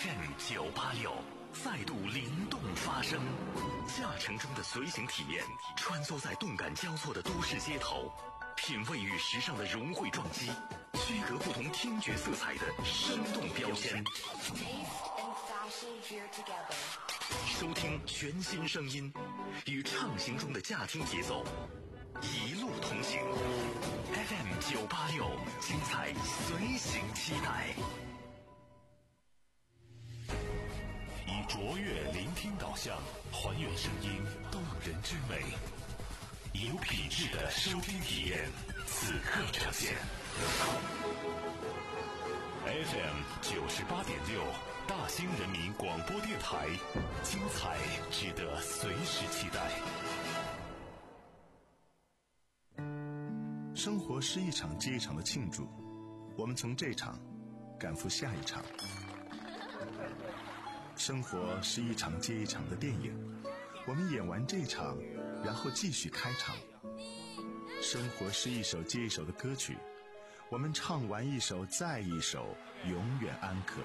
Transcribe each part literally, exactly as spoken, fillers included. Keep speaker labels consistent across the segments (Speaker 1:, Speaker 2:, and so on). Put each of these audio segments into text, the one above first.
Speaker 1: F M 九八六再度灵动发声，驾乘中的随行体验，穿梭在动感交错的都市街头，品味与时尚的融汇撞击，区隔不同听觉色彩的生动标签。收听全新声音，与畅行中的驾听节奏一路同行。F M 九八六，精彩随行期待。以卓越聆听导向，还原声音动人之美，有品质的收听体验，此刻呈现。F M 九十八点六，大兴人民广播电台，精彩值得随时期待。
Speaker 2: 生活是一场接一场的庆祝，我们从这场赶赴下一场。生活是一场接一场的电影，我们演完这场，然后继续开场。生活是一首接一首的歌曲，我们唱完一首再一首，永远安可。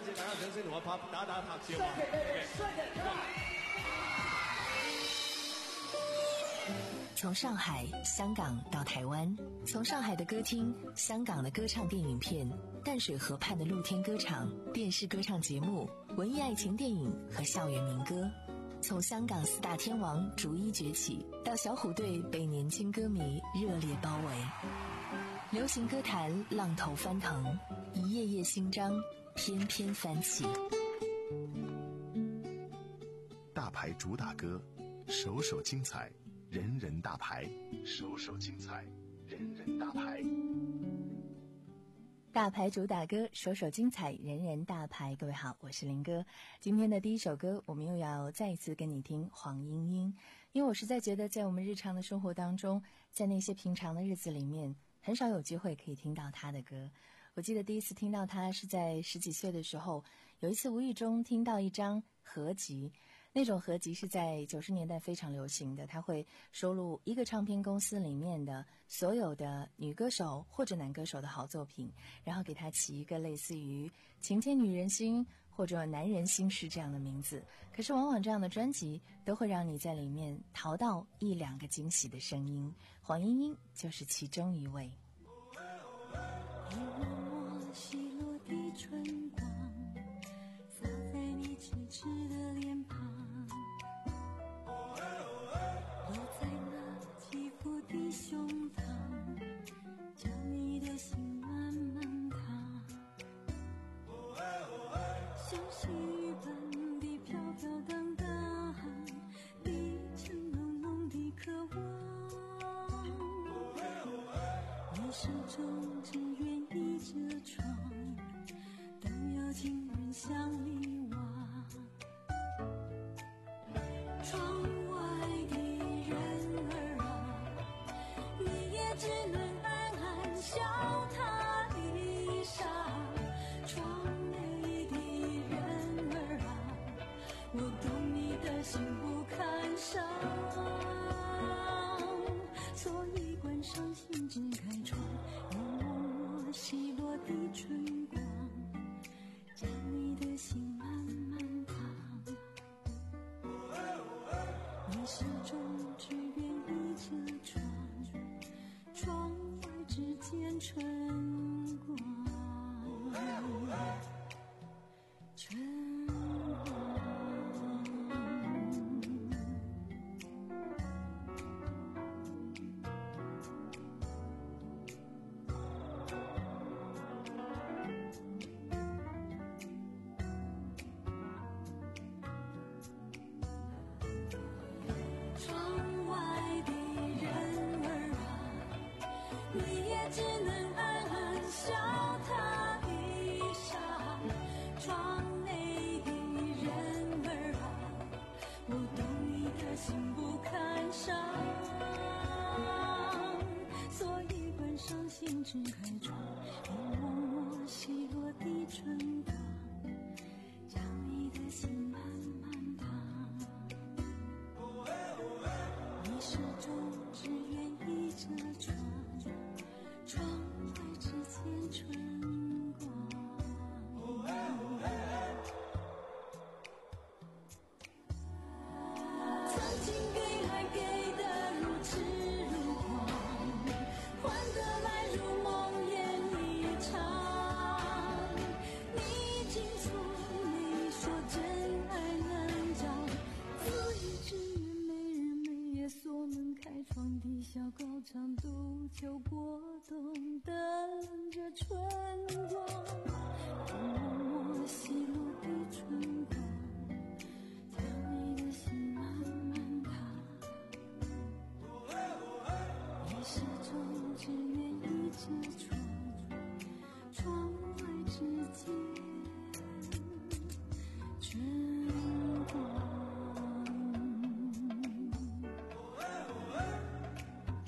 Speaker 3: 从上海、香港到台湾，从上海的歌厅、香港的歌唱电影片、淡水河畔的露天歌场、电视歌唱节目、文艺爱情电影和校园民歌，从香港四大天王逐一崛起，到小虎队被年轻歌迷热烈包围。流行歌坛浪头翻腾，一页页新章翩翩翻起。
Speaker 2: 大牌主打歌，首首精彩，人人大牌，首首精彩，人人大牌。
Speaker 3: 大牌主打歌，首首精彩，人人大牌。各位好，我是林哥。今天的第一首歌，我们又要再一次跟你听黄莺莺，因为我实在觉得在我们日常的生活当中，在那些平常的日子里面，很少有机会可以听到她的歌。我记得第一次听到她是在十几岁的时候，有一次无意中听到一张合集，那种合集是在九十年代非常流行的，它会收录一个唱片公司里面的所有的女歌手或者男歌手的好作品，然后给它起一个类似于晴天女人心或者男人心事这样的名字。可是往往这样的专辑都会让你在里面淘到一两个惊喜的声音，黄莺莺就是其中一位。
Speaker 4: 一抹抹稀落的春光洒在你痴痴的脸庞，落在那起伏的胸膛，将你的心慢慢烫，像细雨般的飘飘荡荡，历经浓浓的渴望，你手中只愿一遮窗，但有情人向你望，窗外的人儿啊，你也只能暗暗笑他一晌，窗内的人儿啊，我懂你的心不堪伤，所以关上心只开窗，稀落的春光将你的心慢慢烫，你手中只愿一遮窗，窗外只见春光，春光。心不堪伤，所以关上心只开窗，一抹抹稀落的春光将你的心慢慢烫，你手中只愿一遮窗，窗外只见春光。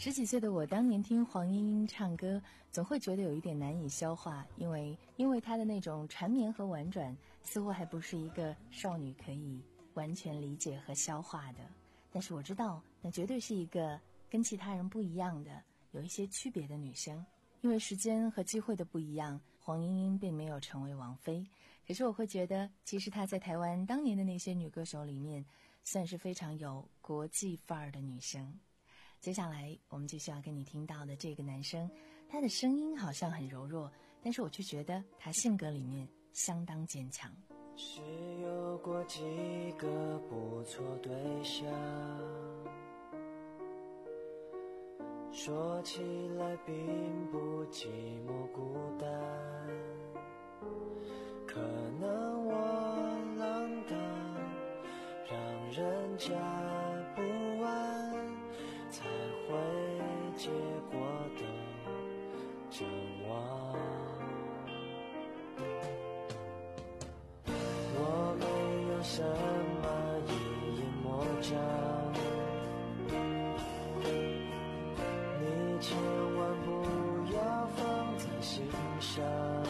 Speaker 3: 十几岁的我当年听黄莺莺唱歌，总会觉得有一点难以消化，因为因为她的那种缠绵和婉转，似乎还不是一个少女可以完全理解和消化的。但是我知道，那绝对是一个跟其他人不一样的，有一些区别的女生。因为时间和机会的不一样，黄莺莺并没有成为王菲。可是我会觉得，其实她在台湾当年的那些女歌手里面，算是非常有国际范儿的女生。接下来我们就需要跟你听到的这个男生，他的声音好像很柔弱，但是我却觉得他性格里面相当坚强。
Speaker 5: 是有过几个不错对象，说起来并不寂寞孤单，可能我浪荡，让人家不安，才会结果的真忘。我没有什么一言魔障，你千万不要放在心上，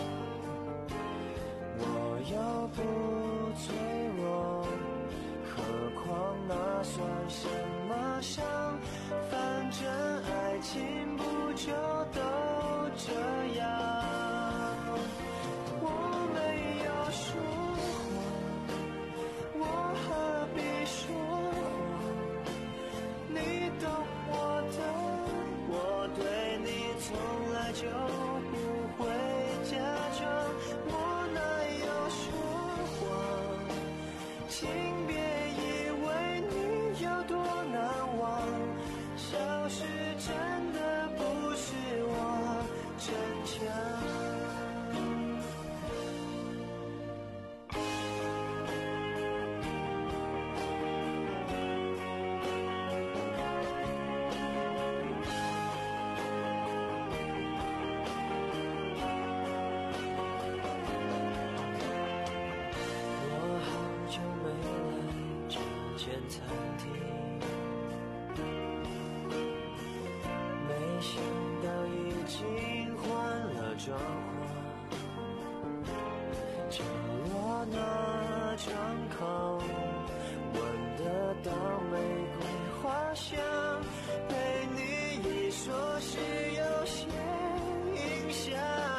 Speaker 5: 我又不脆弱，何况那算什么伤？反正爱情不就都这样。我没有说谎，我何必说谎？你懂我的，我对你从来就不会假装，我哪有说谎？请别以为你有多难忘，消失真的不是我逞强。我好久没来这间餐厅，没想到已经换了装潢，角落那窗口闻得到玫瑰花香，被你一说是有些影响。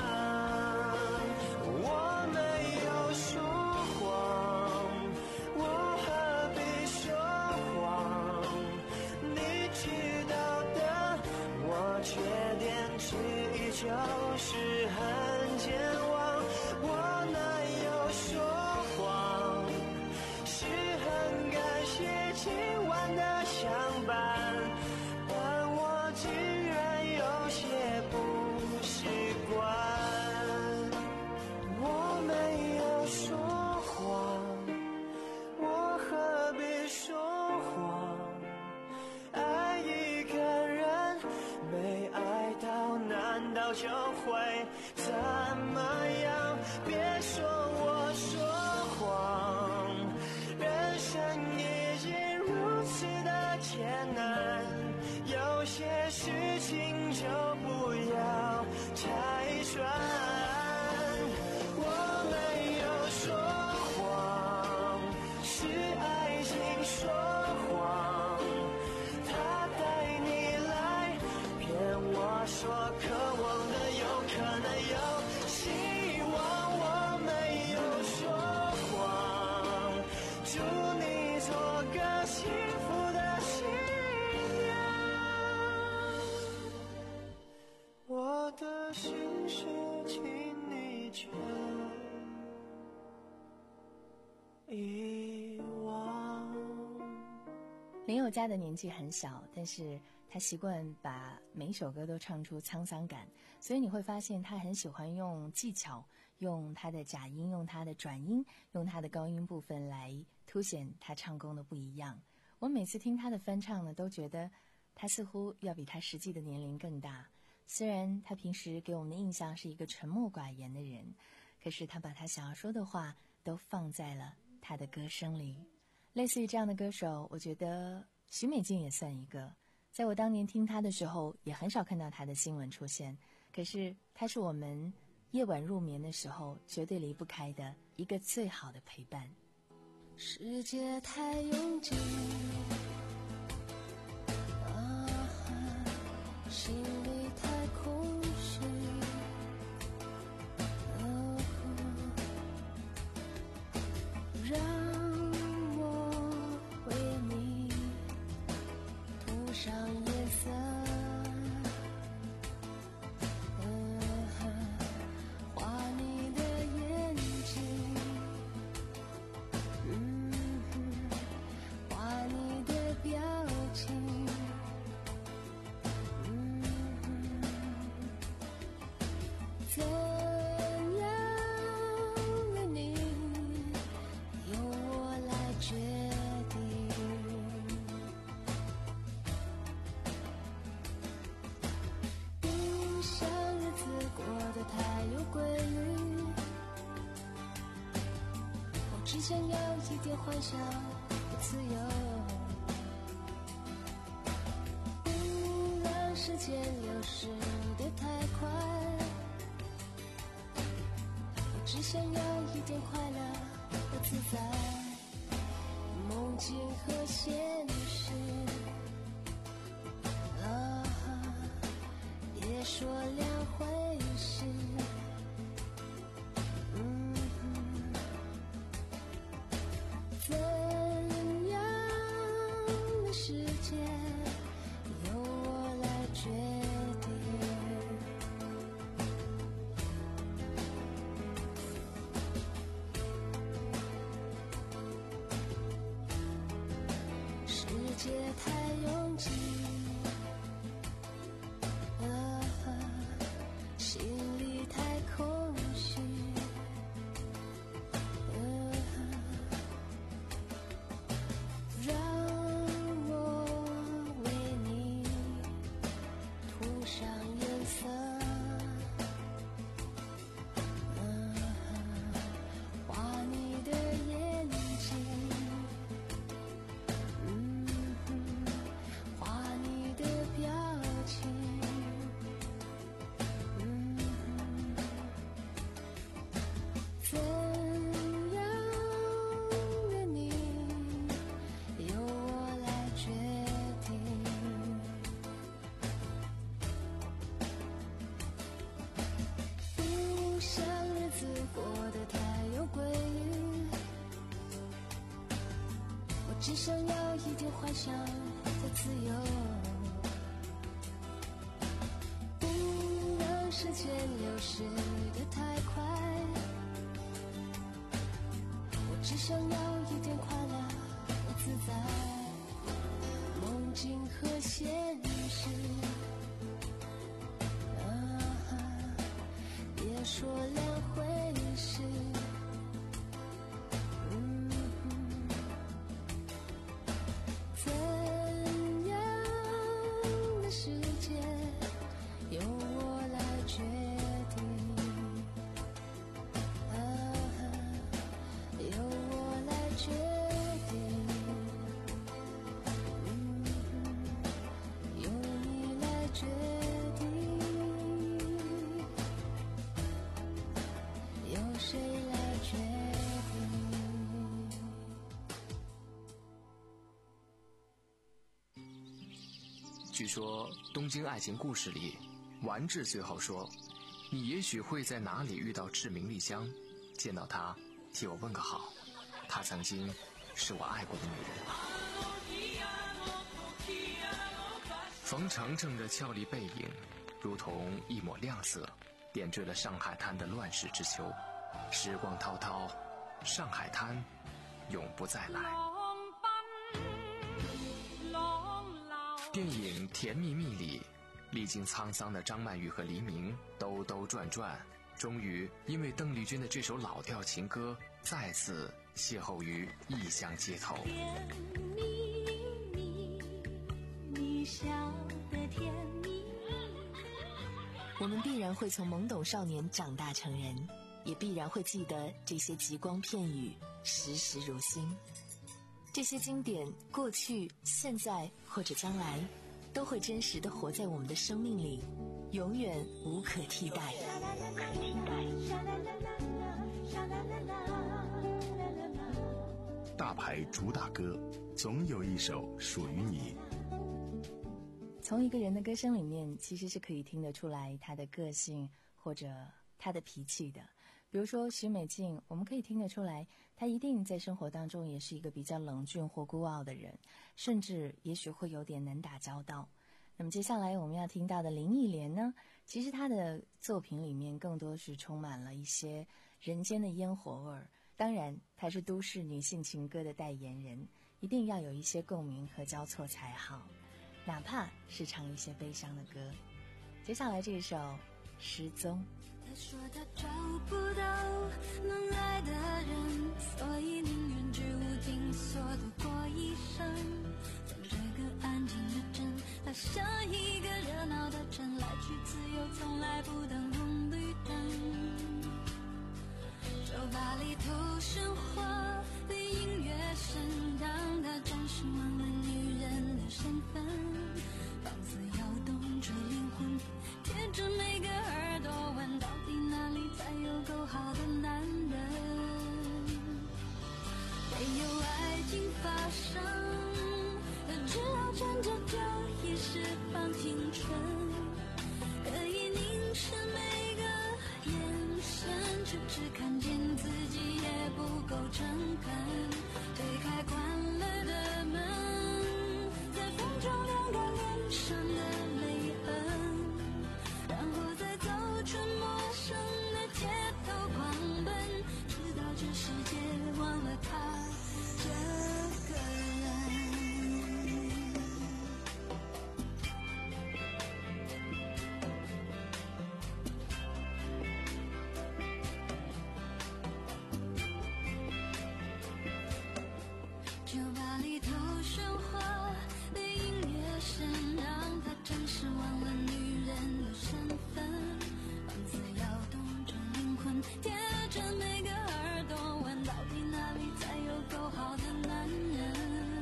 Speaker 5: 我没有说谎，我何必说谎？你知道的，我缺点之一就是很健忘。我哪有说谎？是很感谢今晚的相伴，但我竟然有些不习惯。我没有说谎，我何必说谎？爱一个人没爱到，难道就会怎么样？别说我说谎，人生已经如此的艰难，有些事情就不要拆穿。我没有说谎，是爱情说谎，他带你来骗我说渴望的有可能有希望。我没有说谎，祝你做个幸福的新娘。我的心事请你就遗忘。
Speaker 3: 林宥嘉的年纪很小，但是他习惯把每一首歌都唱出沧桑感，所以你会发现他很喜欢用技巧，用他的假音，用他的转音，用他的高音部分来凸显他唱功的不一样。我每次听他的翻唱呢，都觉得他似乎要比他实际的年龄更大。虽然他平时给我们的印象是一个沉默寡言的人，可是他把他想要说的话都放在了他的歌声里。类似于这样的歌手，我觉得许美静也算一个。 在我当年听他的时候，也很少看到他的新闻出现，可是他是我们夜晚入眠的时候绝对离不开的一个最好的陪伴。
Speaker 4: 世界太拥挤，啊，心里太空虚，哦，让我为你涂上颜色，嗯，画你的眼睛，嗯，画你的表情，嗯，怎样的你由我来决定。不想日子过得太有规律，我只想要一点幻想和自由，不让时间流逝得太快，我只想要一点快乐和自在，梦境和现实，啊，别说两回事，嗯，怎样的世界由我来决定。世界太拥挤，啊，心里太空虚，嗯，让我为你涂上颜色，嗯，画你的眼睛，嗯，画你的表情，嗯，怎样的你由我来决定。不想日子过得太有规律，我只想要一点幻想和自由，不让时间流逝得太快，我只想要一点快乐和自在，梦境和现实，啊，别说两回事，嗯，怎样的世界由我来决定，啊，由我来决定，嗯，由你来决定，由谁来决定。
Speaker 6: 据说《东京爱情故事》里，丸治最后说：“你也许会在哪里遇到志明丽香，见到她，替我问个好。她曾经是我爱过的女人。”冯程程的俏丽背影，如同一抹亮色，点缀了上海滩的乱世之秋。时光滔滔，上海滩永不再来。电影《甜蜜蜜》里，历经沧桑的张曼玉和黎明兜兜转转，终于因为邓丽君的这首老调情歌，再次邂逅于异乡街头。
Speaker 4: 甜蜜蜜，你笑得甜蜜蜜。
Speaker 3: 我们必然会从懵懂少年长大成人，也必然会记得这些极光片语，时时如新。这些经典，过去、现在或者将来， 都会真实的活在我们的生命里，永远无可替代。
Speaker 2: 大牌主打歌，总有一首属于你。
Speaker 3: 从一个人的歌声里面，其实是可以听得出来他的个性或者他的脾气的。比如说许美静，我们可以听得出来，她一定在生活当中也是一个比较冷峻或孤傲的人，甚至也许会有点难打交道。那么接下来我们要听到的林忆莲呢，其实她的作品里面更多是充满了一些人间的烟火味儿。当然她是都市女性情歌的代言人，一定要有一些共鸣和交错才好，哪怕是唱一些悲伤的歌。接下来这一首《失踪》。
Speaker 4: 他说他找不到能爱的人，所以宁愿居无定所度过一生。在这个安静的镇，他像一个热闹的城，来去自由，从来不等红绿灯。酒吧里头喧哗的音乐声，让他暂时忘了女人的身份。房子摇动着灵魂，贴着每个耳朵，问到底哪里才有够好的男人？没有爱情发生，他只好趁着酒意释放青春，可以凝视每个眼神，却只看见自己也不够诚恳。推开关了的门，在风中晾干脸上的泪痕，然后再走出陌生的街头狂奔，直到这世界忘了他这个人。酒吧里头喧哗的音乐声，让他暂时忘了女人的身份。房子摇动着灵魂，贴着每个耳朵，问到底哪里才有够好的男人？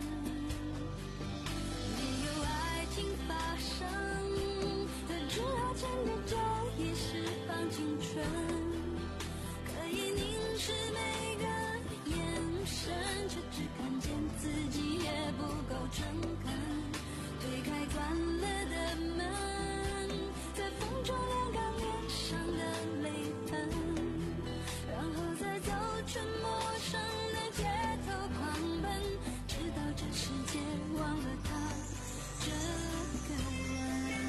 Speaker 4: 没有爱情发生，他只好趁着酒意释放青春，可以凝视每个眼神，却只看见自己也不够诚恳。推开关了的门，在风中晾干脸上的泪痕，然后再走出陌生的街头狂奔，直到这世界忘了他这个人。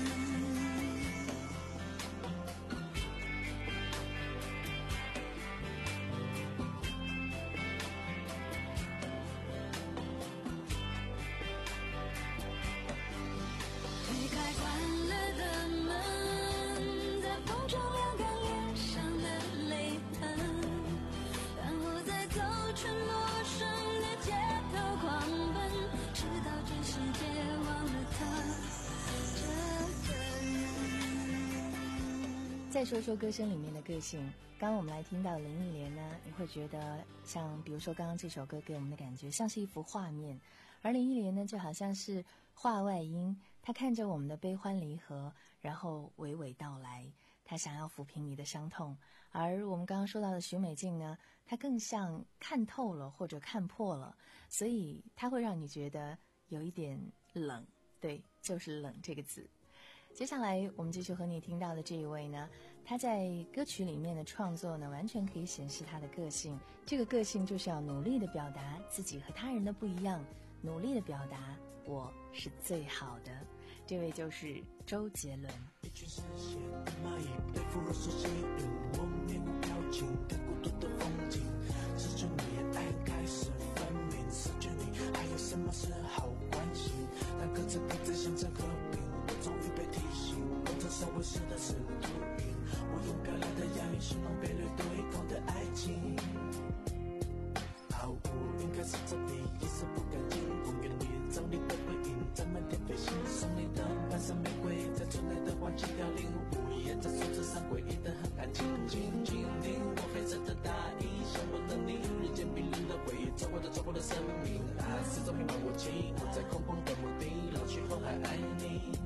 Speaker 4: 推开关了的门，在风中晾干脸上的泪痕，然后再走出陌生的街头狂奔，直到这世界忘了他这个人。
Speaker 3: 再说说歌声里面的个性，刚刚我们来听到林忆莲呢，你会觉得像比如说刚刚这首歌给我们的感觉像是一幅画面，而林忆莲呢就好像是画外音，她看着我们的悲欢离合，然后娓娓道来，她想要抚平你的伤痛。而我们刚刚说到的许美静呢，她更像看透了或者看破了，所以她会让你觉得有一点冷，对，就是冷这个字。接下来我们继续和你听到的这一位呢，他在歌曲里面的创作呢，完全可以显示他的个性。这个个性就是要努力的表达自己和他人的不一样，努力的表达我是最好的。这位就是周杰伦。
Speaker 5: 一群视线的蚂蚁被腐肉所吸引，我面无表情看孤独的风景，失去你爱开始分明，失去你还有什么是好关心？当各自各自想着和平，我终于被提醒，我这稍微是的是秃鹰，我用漂亮的押韵形容被掠夺一空的爱情。毫无应该是这里，夜色不干净，公园里找你的背影，在满天飞行，送你的盘上玫瑰，在春来的黄金凋零，午夜在树枝上诡异的很安静，静静令我黑色的大衣，像我的你，日渐冰冷的回忆，走过的走过的生命，啊，始终平凡无奇，不再空旷的墓地，老去后还爱你。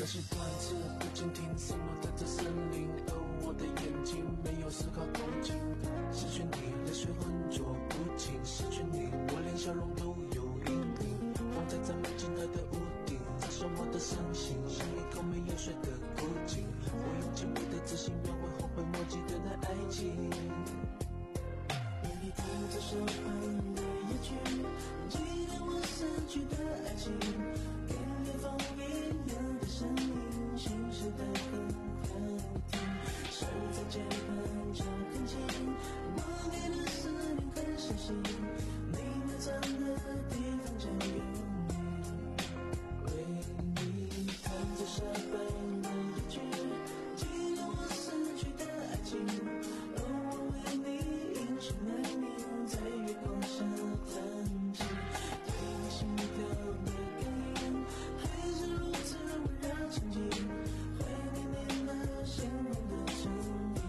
Speaker 7: 那些段子不禁听什么在这森林，而我的眼睛没有丝毫动静。失去你，泪水浑浊不清，失去你，我连笑容都有阴影。放在这没尽头的屋顶，砸伤我的伤心，像一口没有水的枯井。我用紧闭的自信描绘后悔莫及的那爱情。你弹着手旁的夜曲，记得我逝去的爱情，给远方远有的声音，心事的很好听，手在键盘上很轻，我给的思念很熟悉，你埋藏的地方就有你，为你弹着沙板的夜曲，记得我逝去的爱情，而我为你英雄难明，在月光下弹琴，对你心跳的感应，还是如此温柔沉静，怀念你那鲜红的唇印。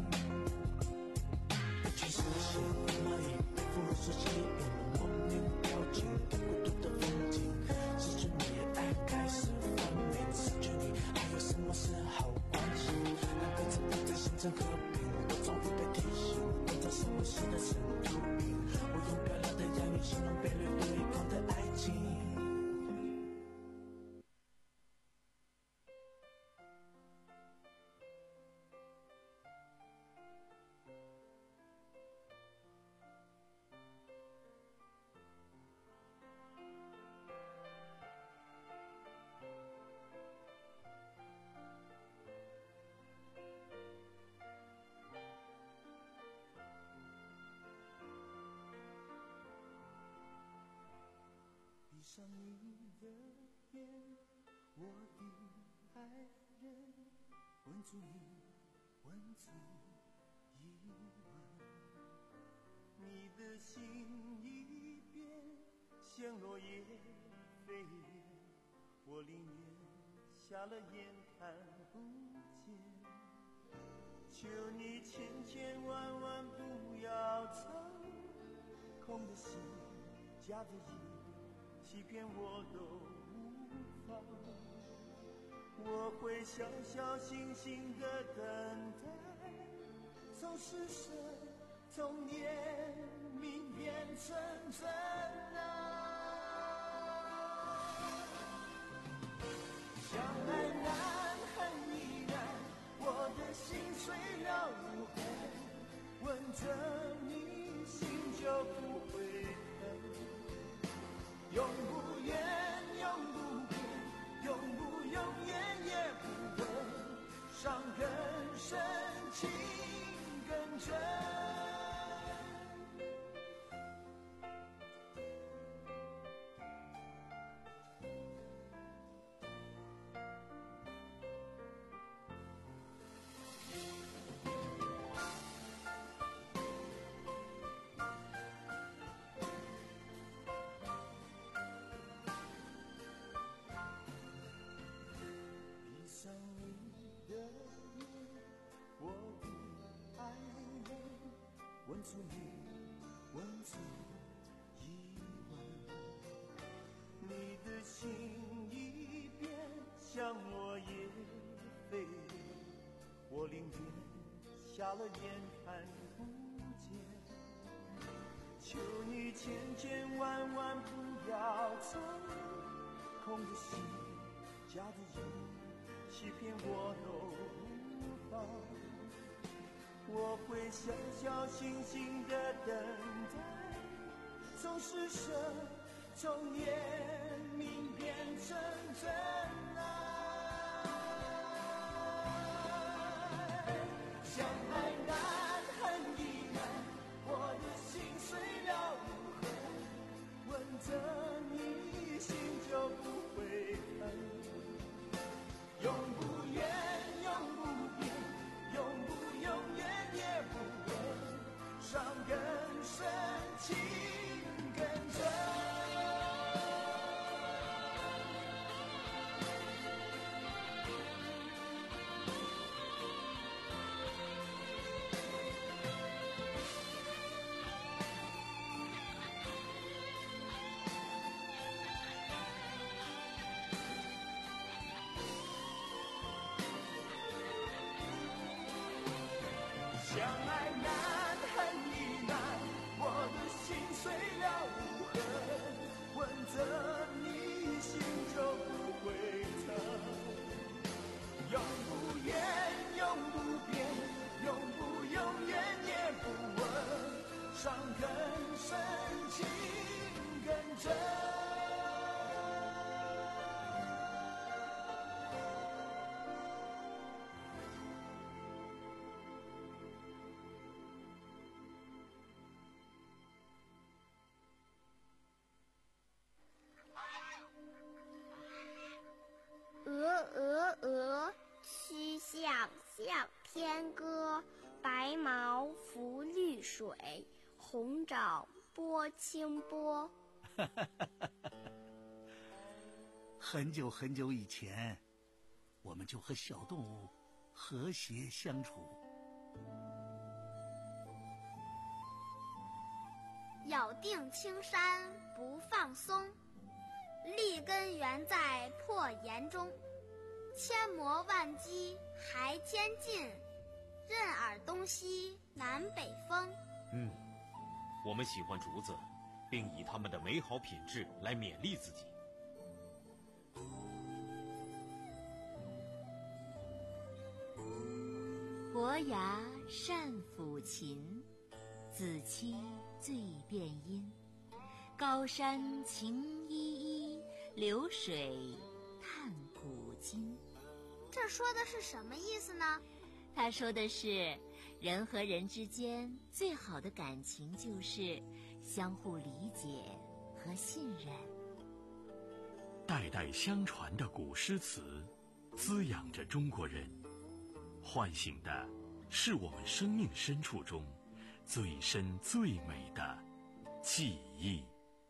Speaker 7: 全世界的蚂蚁被俘虏所吸引，莫名掉进孤独的风景，失去你爱开始发明，失去你还有什么是好关心？两个字不在形成和平，我终于被提醒，短暂是无视的深度影，我用漂亮的洋语形容被掠夺一空的爱情。闭上你的眼，我的爱人，吻住你，吻住一吻，你的心一变，像落叶飞远，我宁愿瞎了眼看不见，求你千千万万不要走，空的心夹着意，欺骗我都无法，我会小小心心的等待，从是神，从念命变成真啊。相爱难，恨亦难，我的心碎了无痕，吻着你心就不会永不远，永不变，永不永远也不问，伤更深，情更真。吻住你，吻住一吻，你的心一变，像落叶飞远，我宁愿瞎了眼看不见，求你千千万万不要走，空的心夹着意，欺骗我都无法，我会小小心心的等待，从是神，从念命变成真爱。相爱难，恨亦难，我的心碎了无痕，吻着你心就不会恨，永不远，永不变，永不永远也不问，伤更深，情更真。
Speaker 8: 天歌，白毛浮绿水，红爪拨清波。
Speaker 9: 很久很久以前，我们就和小动物和谐相处。
Speaker 8: 咬定青山不放松，立根原在破岩中。千磨万击还坚劲，任尔东西南北风。
Speaker 10: 嗯，我们喜欢竹子，并以它们的美好品质来勉励自己。
Speaker 11: 伯牙善抚琴，子期醉辨音。高山晴依依，流水叹古今。
Speaker 8: 这说的是什么意思呢？
Speaker 11: 他说的是，人和人之间最好的感情就是相互理解和信任。
Speaker 1: 代代相传的古诗词，滋养着中国人，唤醒的是我们生命深处中最深最美的记忆。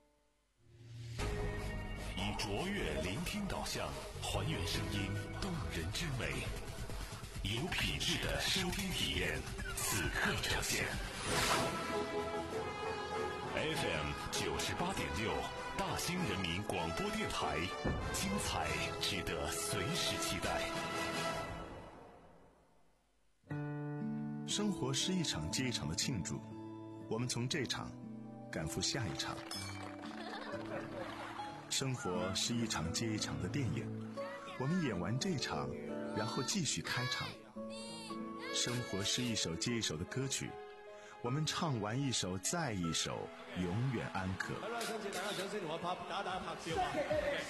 Speaker 1: 以卓越聆听导向，还原声音动人之美，有品质的收听体验，此刻呈现。F M 九十八点六，大兴人民广播电台，精彩值得随时期待。
Speaker 2: 生活是一场接一场的庆祝，我们从这场赶赴下一场。生活是一场接一场的电影，我们演完这场，然后继续开场。生活是一首接一首的歌曲，我们唱完一首再一首，永远安可。
Speaker 12: 好啦，想請大家掌聲同我拍打打拍照啊！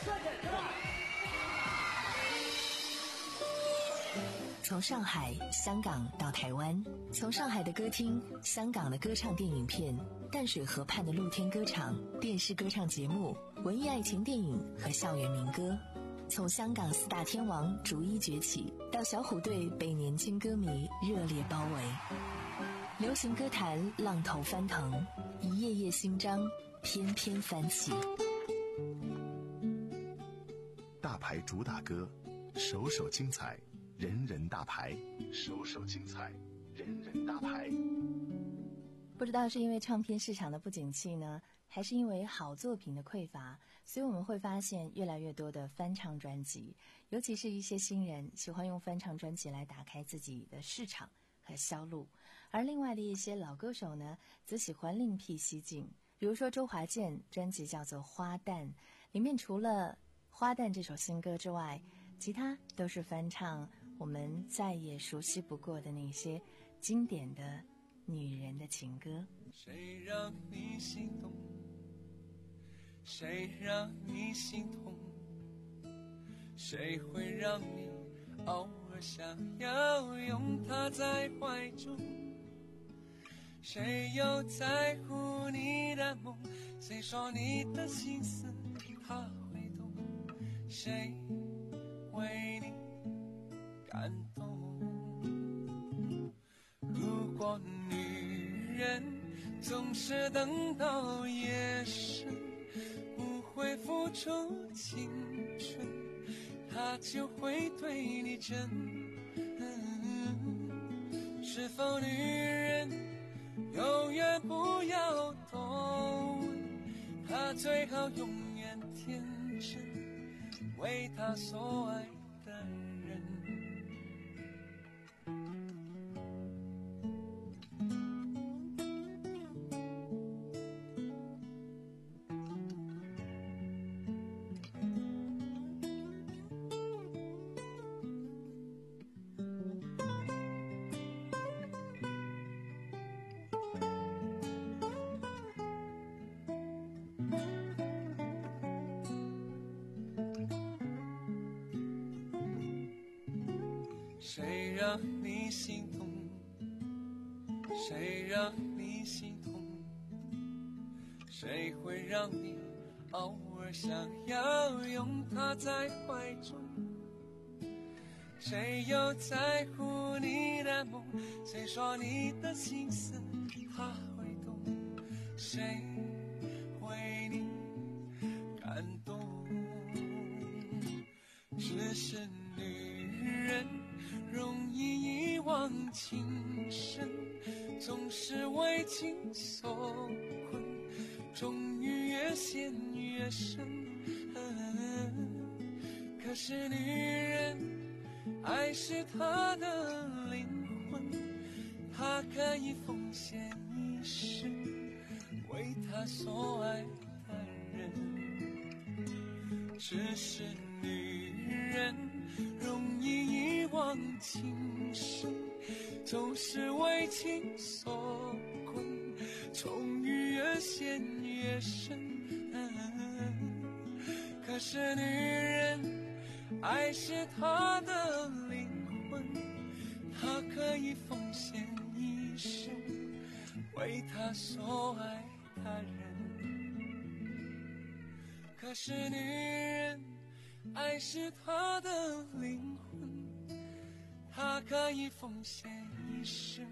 Speaker 3: 從上海、香港到台灣，從上海的歌廳、香港的歌唱電影片、淡水河畔的露天歌場、電視歌唱節目、文藝愛情電影和校園民歌，從香港四大天王逐一崛起，到小虎隊被年輕歌迷熱烈包圍，流行歌壇浪頭翻騰，一頁頁新章翩翩翻起。
Speaker 2: 大牌主打歌，首首精彩，人人大牌，首首精彩，人人大牌。
Speaker 3: 不知道是因为唱片市场的不景气呢，还是因为好作品的匮乏，所以我们会发现越来越多的翻唱专辑，尤其是一些新人喜欢用翻唱专辑来打开自己的市场和销路，而另外的一些老歌手呢，则喜欢另辟蹊径。比如说周华健专辑叫做《花旦》，里面除了《花旦》这首新歌之外，其他都是翻唱我们再也熟悉不过的那些经典的女人的情歌。
Speaker 5: 谁让你心动，谁让你心痛，谁会让你偶尔想要拥她在怀中，谁又在乎你的梦，谁说你的心思他会懂，谁为你感动。如果女人总是等到夜深不会付出青春，她就会对你真、嗯、是否女人永远不要懂，她最好永远天真，为她所爱的人。谁让你心痛，谁让你心痛，谁会让你偶尔想要拥她在怀中，谁又在乎你你的梦，谁说你的心思他会懂？谁为你感动？只是女人容易遗忘情深，总是为情所困，终于越陷越深。可是女人爱是她的灵魂，她可以奉献一生为她所爱的人。只是女人容易遗忘情深，总是为情所困，终于越陷越深。可是女人爱是她的灵魂，她可以奉献一生为她所爱的人。可是女人爱是她的灵魂，她可以奉献一生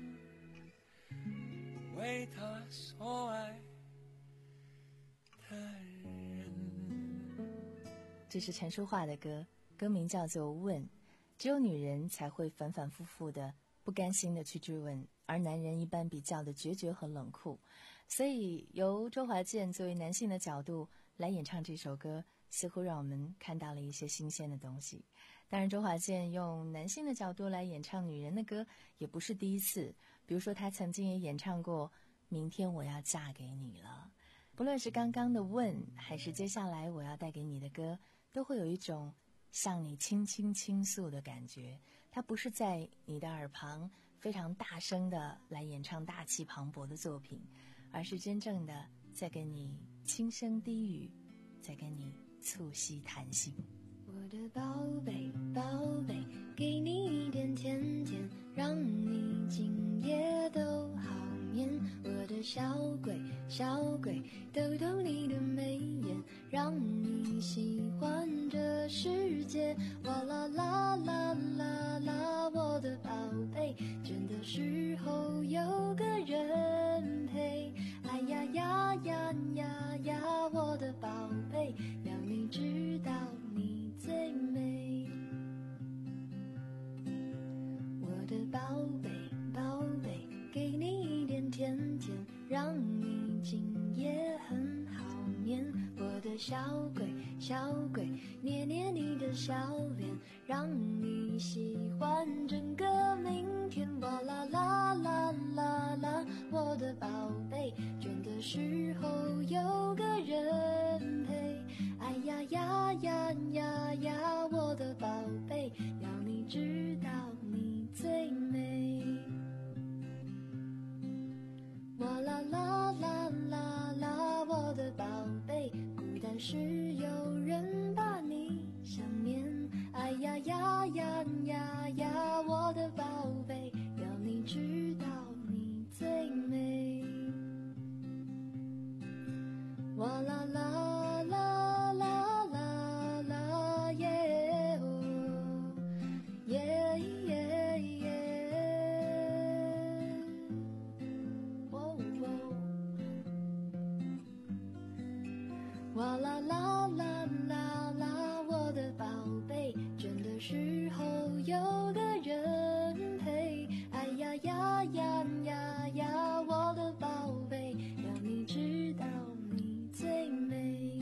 Speaker 5: 为她所爱的人。
Speaker 3: 这是陈淑桦的歌，歌名叫做《问》。只有女人才会反反复复的不甘心的去追问，而男人一般比较的决绝和冷酷。所以由周华健作为男性的角度来演唱这首歌，似乎让我们看到了一些新鲜的东西。当然周华健用男性的角度来演唱女人的歌也不是第一次，比如说他曾经也演唱过《明天我要嫁给你了》。不论是刚刚的《问》还是接下来我要带给你的歌，都会有一种向你轻轻倾诉的感觉。他不是在你的耳旁非常大声的来演唱大气磅礴的作品，而是真正的在跟你轻声低语，在跟你促膝谈心。
Speaker 4: 我的宝贝宝贝，给你一点甜甜，让你今夜都好眠。我的小鬼小鬼，逗逗你的眉眼，让你喜欢这世界。哇啦啦啦啦啦，我的宝贝，倦的时候有个人陪。哎呀呀呀呀呀，我的宝贝，要你知道你最美。我的宝贝宝贝，给你一点甜甜，让你今夜很好眠。我的小鬼小鬼，捏捏你的小脸，让你喜欢整个明天。哇啦啦啦啦啦，我的宝贝，倦的时候有个人陪。哎呀呀呀呀呀，我的宝贝，要你知道你最美。哇啦啦啦啦啦，我的宝贝，孤单时有人把你想念。哎呀呀呀呀呀，我的宝贝，要你知道你最美。哇啦啦啦啦啦啦耶哦耶耶耶，哦哦，哇啦啦啦啦啦，我的宝贝，倦的时候有个人陪。哎呀呀呀呀呀，我的宝贝，要你知道你最美，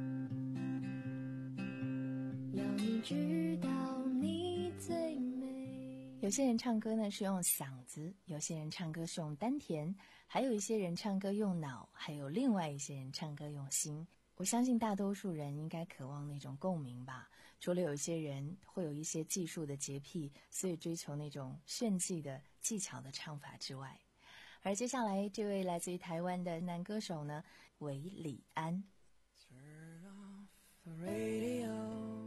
Speaker 4: 要你知道你最美。
Speaker 3: 有些人唱歌呢是用嗓子，有些人唱歌是用丹田，还有一些人唱歌用脑，还有另外一些人唱歌用心。我相信大多数人应该渴望那种共鸣吧，除了有一些人会有一些技术的洁癖，所以追求那种炫技的技巧的唱法之外。而接下来这位来自于台湾的男歌手呢，韦礼安。
Speaker 5: Turn off the radio,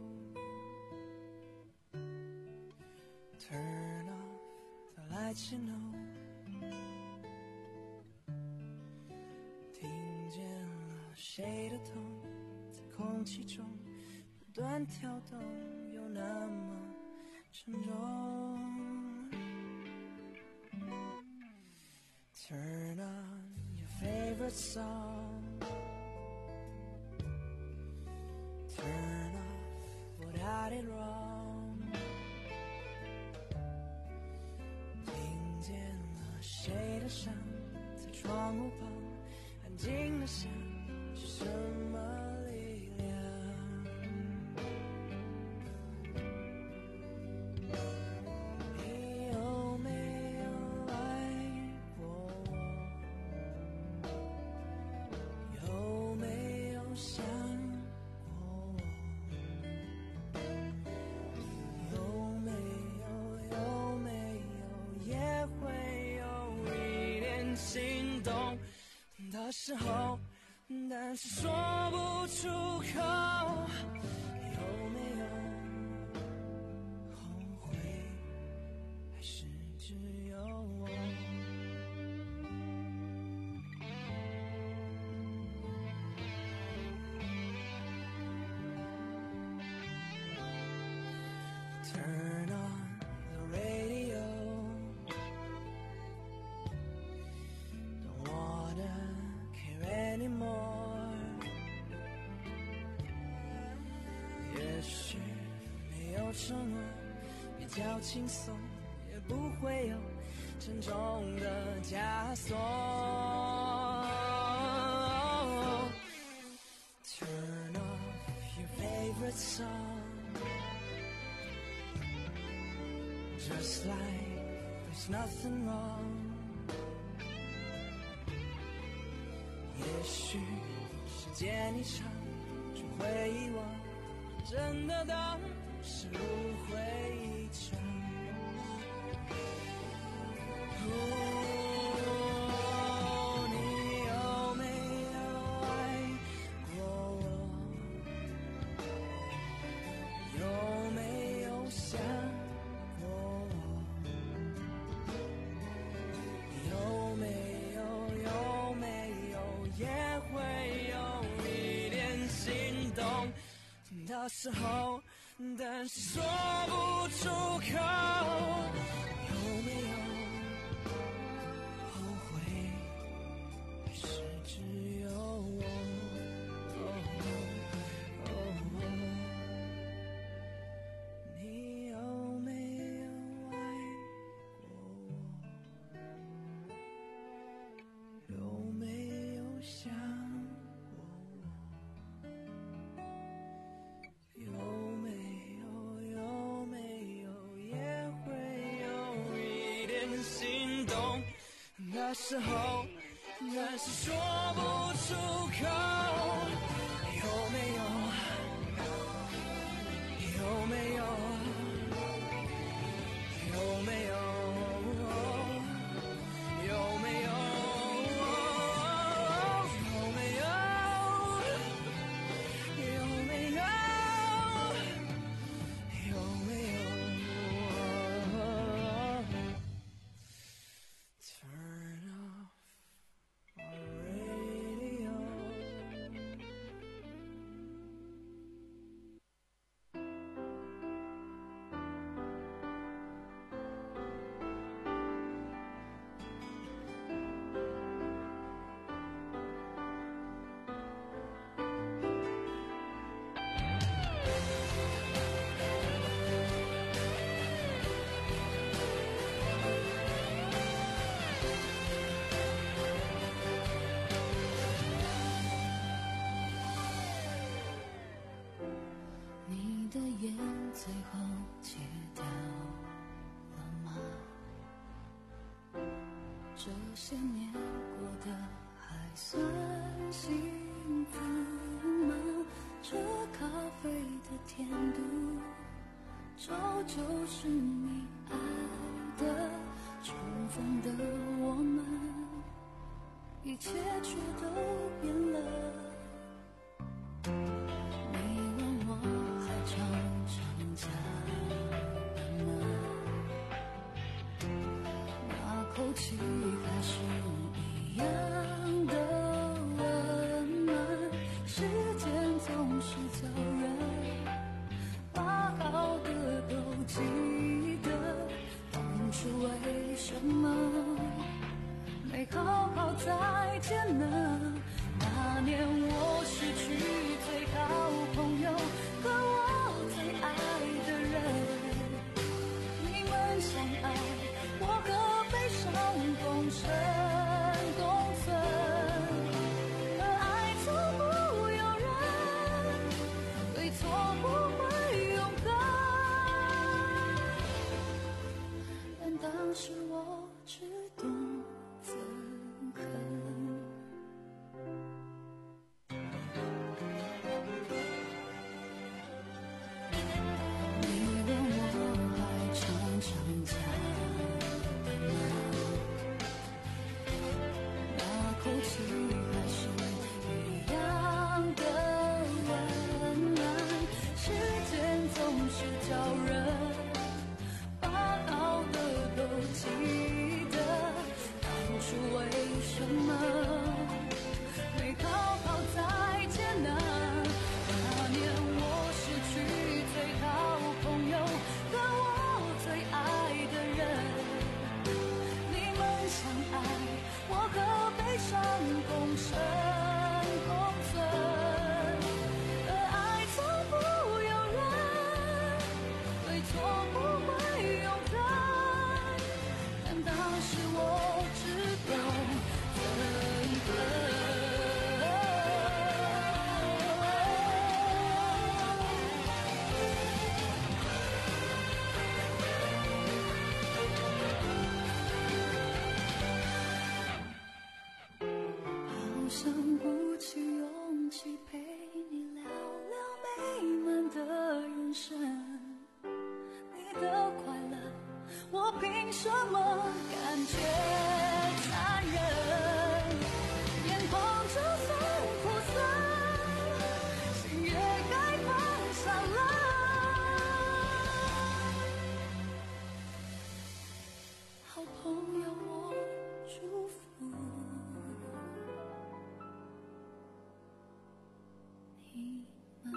Speaker 5: turn off the lights, you know, 听见了谁的痛，在空气中不断跳动，又那么沉重。 favorite song. Turn off what I did wrong. 听见了谁的声，在窗户旁安静的想，是什么力量？你有没有爱过我？有没有想过我？有没有有没有也会有一点心动的时候，但是说不出口。有没有后悔，还是只有我？Turn on the radio. Don't wanna care anymore. 也许没有承诺，比较轻松，也不会有沉重的枷锁。Turn off your favorite song. Just like there's nothing wrong. 也许时间一长，就会遗忘，真的都是误会一场。哦，你有没有爱过我？有没有想过我？有没有有没有也会有一点心动的时候，但是说不出口。有没有后悔，还是只有我？哦哦哦，你有没有爱过我？有没有想过我？有没有有没有也会有一点心动的时候，但是说不出口。有没有有没有有没有有没有有没有有没有有没有 Turn off our radio.
Speaker 4: 你的烟最后戒掉了吗？这些年过得还算幸福吗？这咖啡的甜度，终究是你爱的重逢的我们，一切却都变了。你问我还常常加班吗？那口气还是一样的温暖，时间总是叫人把好的都记得，当初为什么没好好再见呢？ 年我失去最好朋友和我最爱的人，你们相爱，我和悲伤共生共存，而爱从不有人，对错不会永恒。但当时我只懂憎恨。想鼓起勇气陪你聊聊美满的人生，你的快乐我凭什么感觉残忍？眼眶就算苦涩，心也该放下了。好朋友，我祝福你们。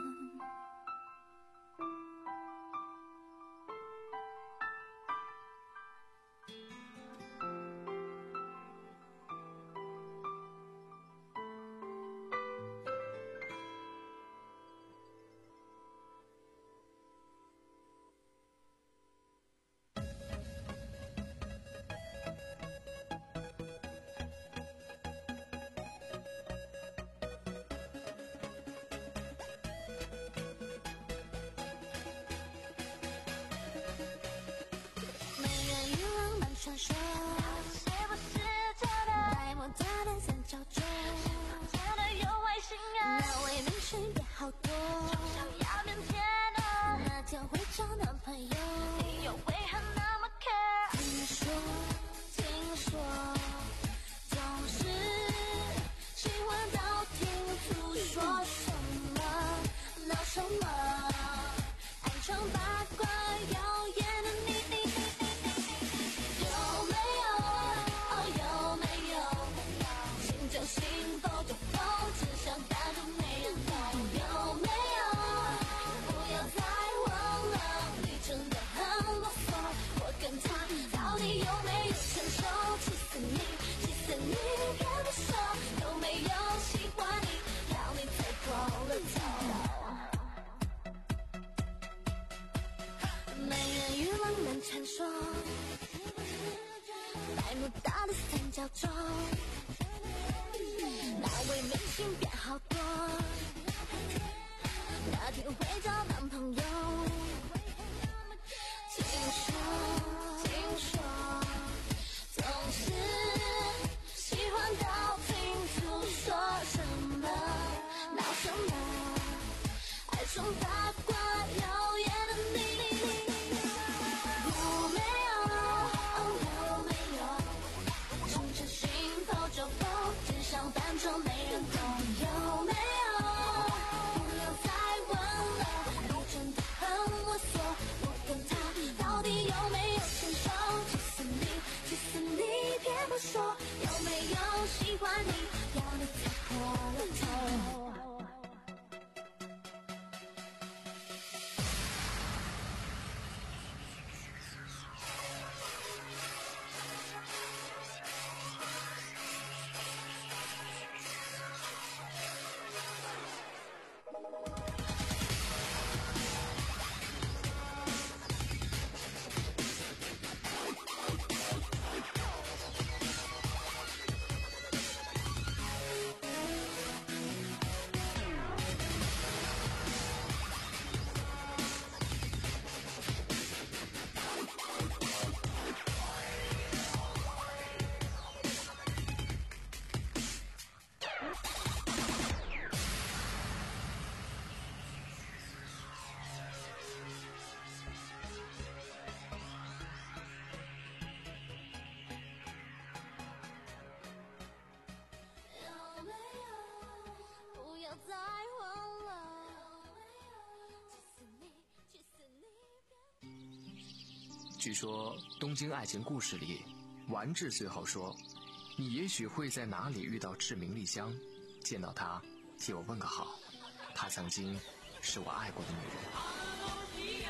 Speaker 13: 传说是不是真的？在莫大的三角洲，真的有外星人？那位明星也好多，想要变天的，那天会找男朋友，你又为何那么 care？ 听说，听说，总是喜欢道听途说什么，闹什么，爱唱八卦谣言的你。传说百慕大的三角洲，那位明星变好多，那天会找男朋友。听说，听说，总是喜欢道听途说什么，闹什么，爱说八卦谣言的你。反正没人懂，有没有？不要再问了，你真的
Speaker 6: 据说《东京爱情故事》里，丸治最后说：“你也许会在哪里遇到志明丽香，见到她，替我问个好。她曾经是我爱过的女人。”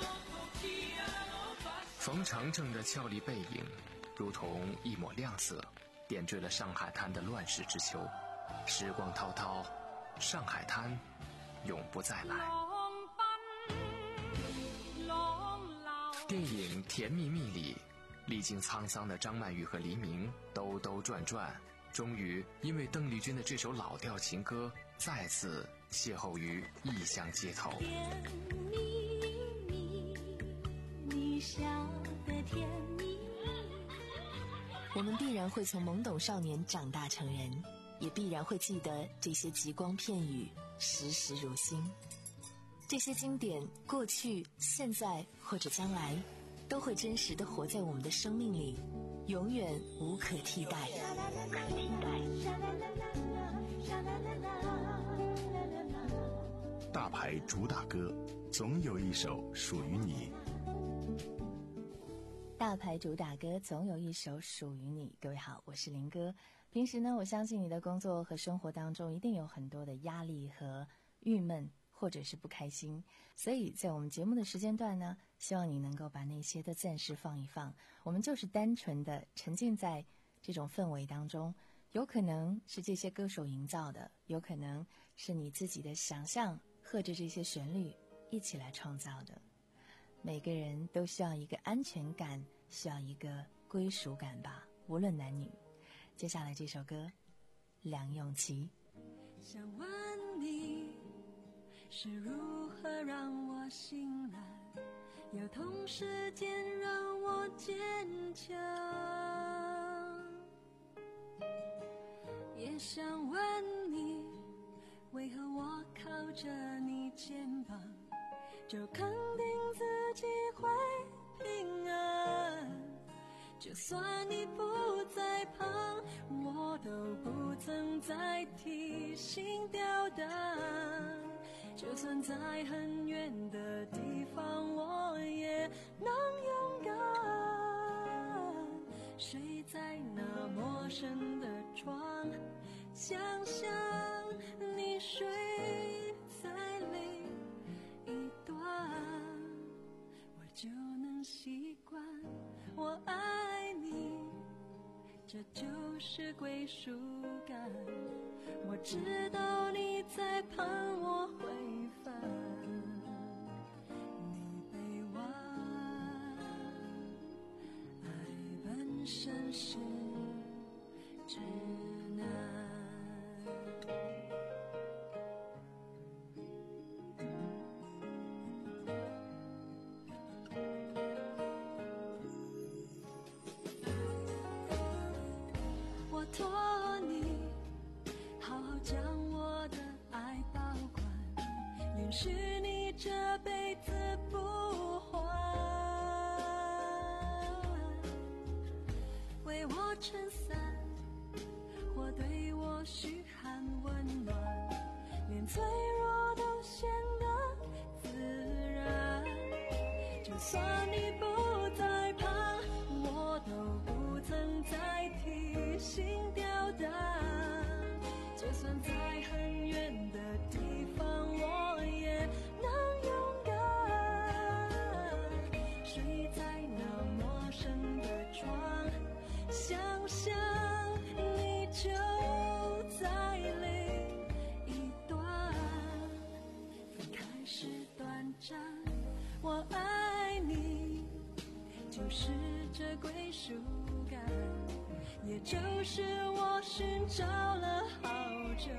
Speaker 6: 冯程程的俏丽背影，如同一抹亮色，点缀了上海滩的乱世之秋。时光滔滔，上海滩永不再来。电影《甜蜜蜜》里，历经沧桑的张曼玉和黎明兜兜转转，终于因为邓丽君的这首老调情歌，再次邂逅于异乡街头。
Speaker 4: 甜蜜蜜，你笑得甜蜜蜜。
Speaker 3: 我们必然会从懵懂少年长大成人，也必然会记得这些极光片语，时时如新。这些经典，过去、现在或者将来，都会真实地活在我们的生命里，永远无可替代。
Speaker 2: 大牌主打歌，总有一首属于你。
Speaker 3: 大牌主打歌，总有一首属于你。各位好，我是林哥。平时呢，我相信你的工作和生活当中一定有很多的压力和郁闷，或者是不开心，所以在我们节目的时间段呢，希望你能够把那些都暂时放一放，我们就是单纯的沉浸在这种氛围当中，有可能是这些歌手营造的，有可能是你自己的想象和着这些旋律一起来创造的。每个人都需要一个安全感，需要一个归属感吧，无论男女。接下来这首歌，梁咏琪。
Speaker 4: 想问你是如何让我醒来，又同时间让我坚强，也想问你为何我靠着你肩膀就肯定自己会平安，就算你不在旁，我都不曾再提心吊胆，就算在很远的地方我也能勇敢，睡在那陌生的床，想象你睡在另一端，我就能习惯我爱你，这就是归属感，我知道你在盼我回返，你臂弯，爱本身是指南。我托你好好将我的爱保管，允许你这辈子不还，为我撑伞或对我嘘寒问暖，连脆弱都显得自然，就算你不在旁，我都不曾再提心吊胆，就算在很远的地方我也能勇敢，睡在那陌生的床，想象你就在另一端，分开时短暂，我爱你就是这归属感，也就是我寻找了好久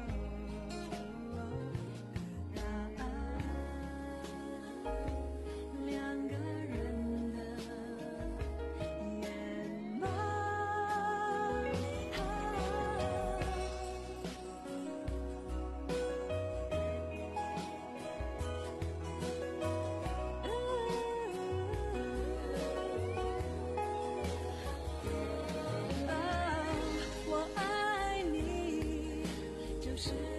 Speaker 4: 的答案，两个人的圆满。我爱你，就是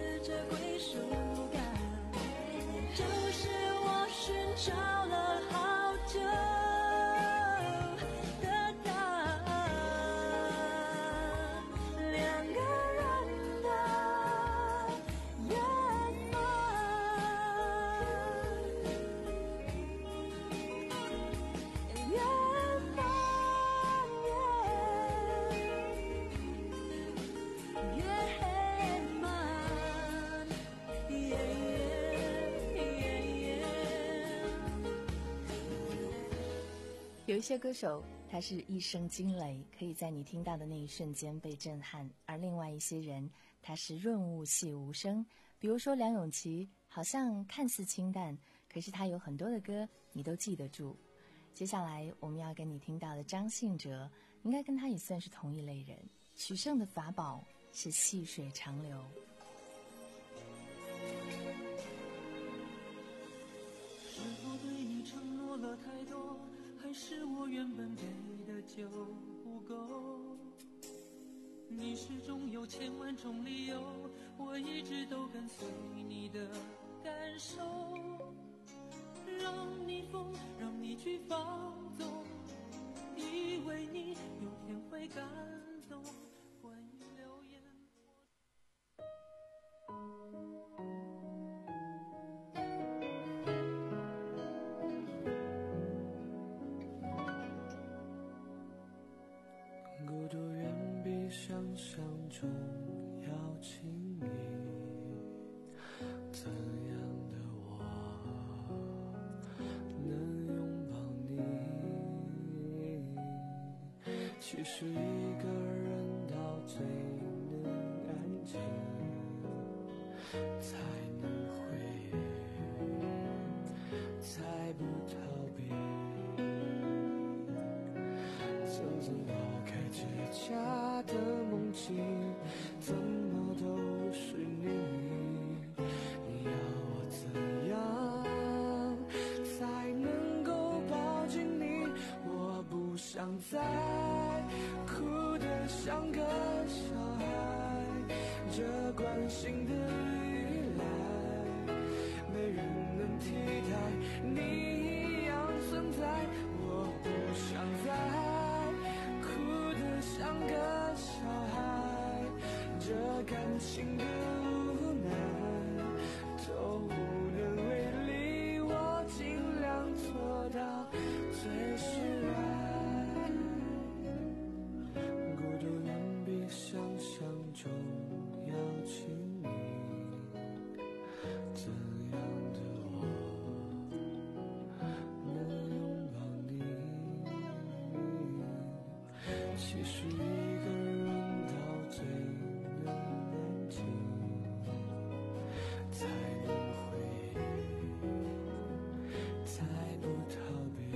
Speaker 3: 有一些歌手，他是一声惊雷，可以在你听到的那一瞬间被震撼；而另外一些人，他是润物细无声。比如说梁咏琪，好像看似清淡，可是他有很多的歌你都记得住。接下来我们要跟你听到的张信哲，应该跟他也算是同一类人。许胜的法宝是细水长流。
Speaker 7: 是否对你承诺了太多，还是我原本给的就不够？你始终有千万种理由，我一直都跟随你的感受，让你疯，让你去放纵，以为你有天会感动。关于流言孤独远比想象中要亲密，怎样的我能拥抱你？其实一个人到最能安静，才能回忆，才不逃避。层层剥开结痂的梦境，怎么都是你。你要我怎样才能够抱紧你？我不想再哭得像个小孩，这关心的依赖，没人能替代你一样存在。我不想再哭得像个小孩，这感情的无奈都无能为力，我尽量做到最释怀。孤独远比想象中要亲密，怎样的我能拥抱你？其实一个人到最能安静，才能回忆，才不逃避。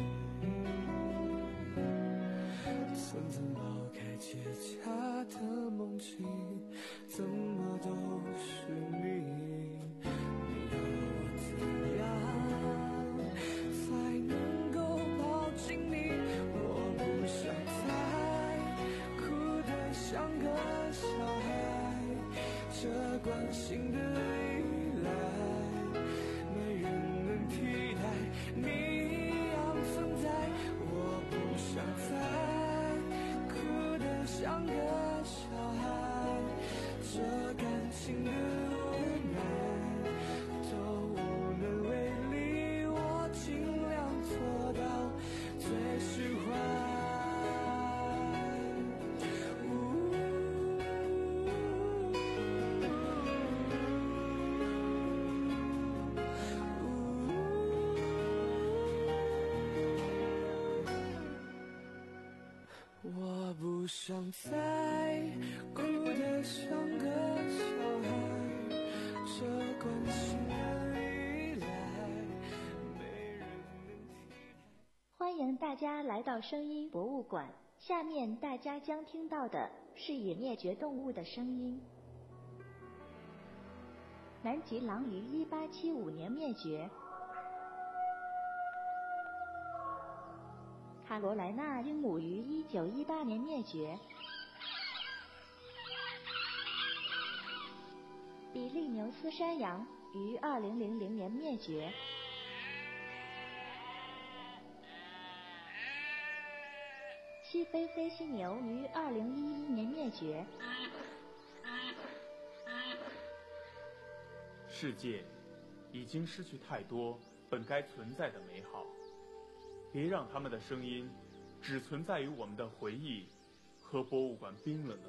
Speaker 7: 层层剥开结痂的梦境，怎么都是你。你要我怎样才能够抱紧你？我不想再哭得像个小孩，这关心的依赖，没人能替代你一样存在。我不想再哭得像个小孩，这感情的无奈都无能为力，我尽量做到最释怀。我不想再哭得像个小孩，这关心的依赖，没人能替代。
Speaker 11: 欢迎大家来到声音博物馆，下面大家将听到的是已灭绝动物的声音。南极狼于一八七五年灭绝，卡罗莱纳鹦鹉于一九一八年灭绝，比利牛斯山羊于二零零零年灭绝，西非黑犀牛于二零一一年灭绝。
Speaker 14: 世界已经失去太多本该存在的美好，别让他们的声音只存在于我们的回忆和博物馆冰冷的